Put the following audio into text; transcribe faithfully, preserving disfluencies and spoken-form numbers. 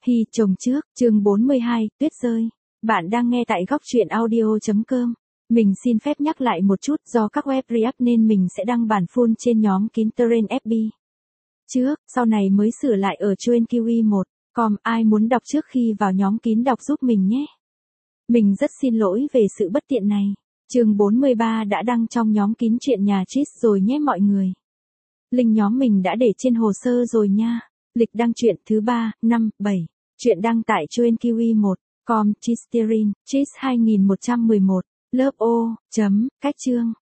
Hi chồng trước, chương bốn mươi hai, tuyết rơi. Bạn đang nghe tại góc truyện audio.com. Mình xin phép nhắc lại một chút, do các web React nên mình sẽ đăng bản full trên nhóm kín Terrain ép bê. Trước, sau này mới sửa lại ở chuyên Q E một. Com, ai muốn đọc trước khi vào nhóm kín đọc giúp mình nhé. Mình rất xin lỗi về sự bất tiện này. Chương bốn mươi ba đã đăng trong nhóm kín chuyện nhà Chris rồi nhé mọi người. Link nhóm mình đã để trên hồ sơ rồi nha. Lịch đăng truyện thứ ba, năm, bảy. Truyện đăng tại chuyên Q E một. Com, Chisterin, Chris hai nghìn một trăm mười một. Lớp O, chấm, cách chương.